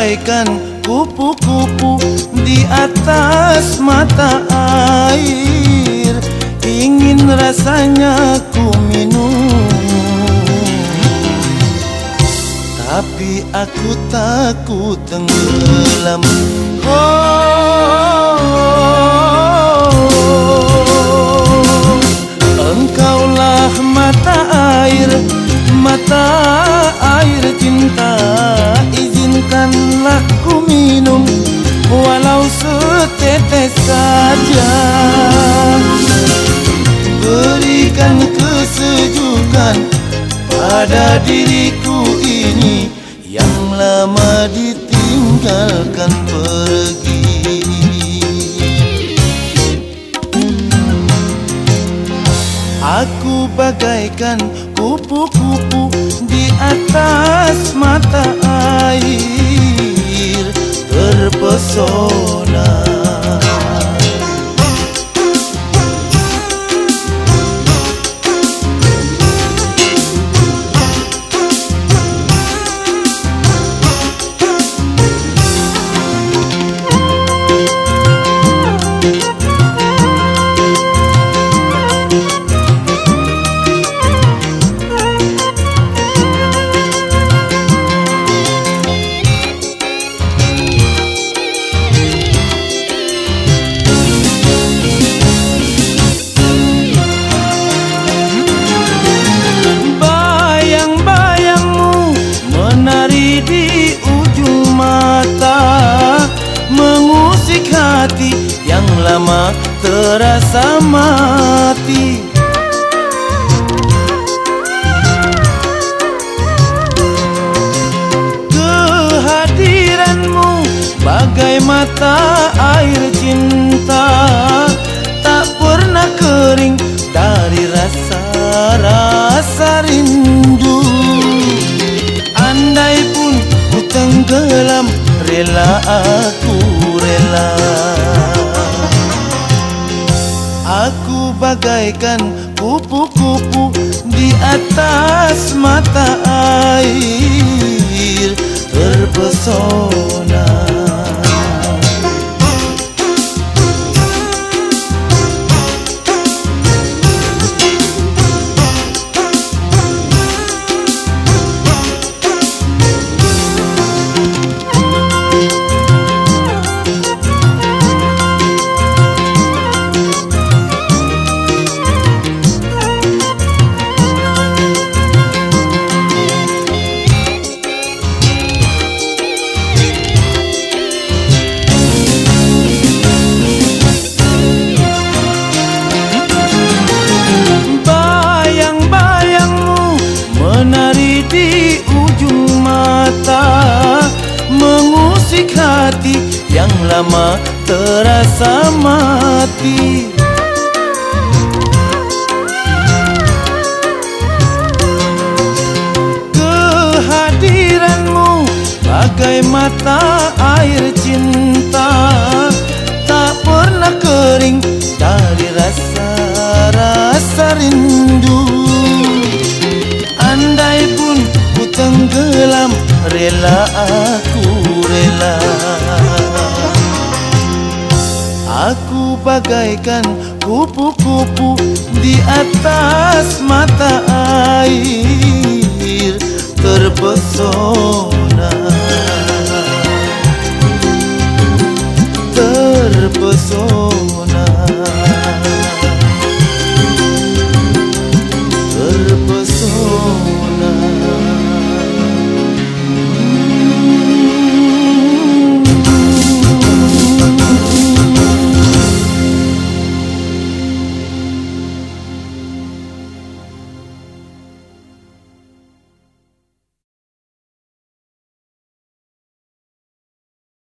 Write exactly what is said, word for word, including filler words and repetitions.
bagaikan kupu-kupu di atas mata air. Ingin rasanya ku minum, tapi aku takut tenggelam. Oh, engkaulah mata air, mata air cinta. Izinkanlah ku minum walau setetes saja. Berikan kesejukan pada diriku ini yang lama ditinggalkan pergi. Aku bagaikan kupu-kupu di atas mata air, terpesona. Mengusik hati yang lama terasa mati. Kehadiranmu bagai mata air cinta, tak pernah kering dari rasa-rasa rindu. Andai pun ku tenggelam, rela aku rela. Aku bagaikan kupu-kupu di atas mata air, terpesona. Menari di ujung mata, mengusik hati yang lama terasa mati. Kehadiranmu bagai mata air cinta, tak pernah kering dari rasa-rasa rindu. Andai pun ku tenggelam, rela aku rela. Aku bagaikan kupu-kupu di atas mata air, terpesona, terpesona.